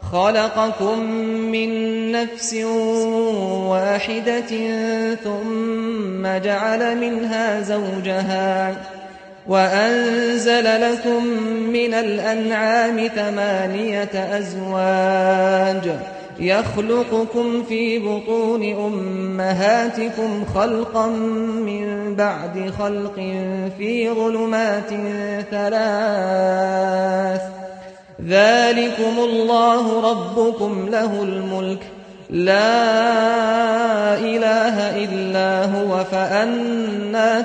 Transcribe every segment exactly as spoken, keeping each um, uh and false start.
خلقكم من نفس واحدة ثم جعل منها زوجها وأنزل لكم من الأنعام ثمانية أزواج يخلقكم في بطون أمهاتكم خلقا من بعد خلق في ظلمات ثلاث ذلكم الله ربكم له الملك لا إله إلا هو فأنى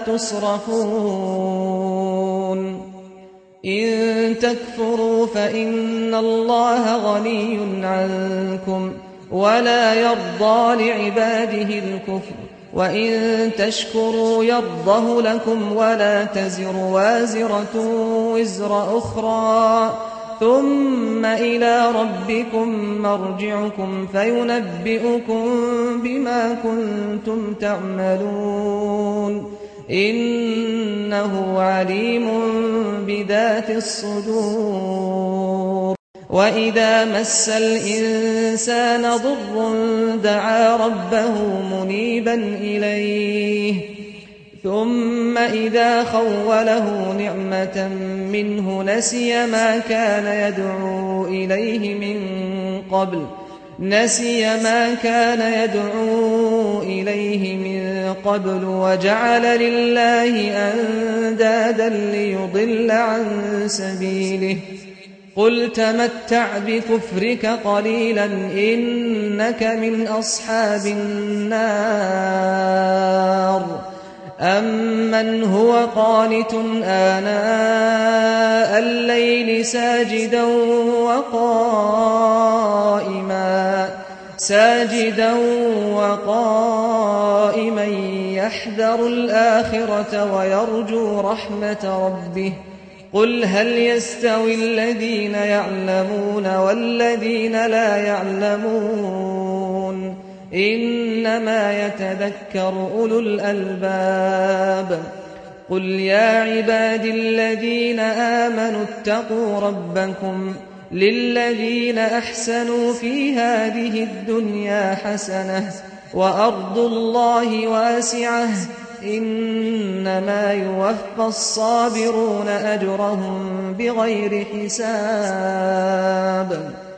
تصرفون إن تكفروا فإن الله غني عنكم ولا يرضى لعباده الكفر وإن تشكروا يرضه لكم ولا تزر وازرة وزر أخرى ثم إلى ربكم مرجعكم فينبئكم بما كنتم تعملون إنه عليم بذات الصدور وإذا مس الإنسان ضر دعا ربه منيبا إليه ثم إذا خوله نعمة منه نسي ما كان يدعو إليه من قبل نسي ما كان يدعو إليه من قبل وجعل لله أندادا ليضل عن سبيله قل تمتع بكفرك قليلا إنك من أصحاب النار أمن هو قانت آناء الليل ساجدا وقائما ساجدا وقائما يحذر الآخرة ويرجو رحمة ربه قل هل يستوي الذين يعلمون والذين لا يعلمون إنما يتذكر أولو الألباب قل يا عبادي الذين آمنوا اتقوا ربكم للذين أحسنوا في هذه الدنيا حسنة وأرض الله واسعة إنما يوفى الصابرون أجرهم بغير حساب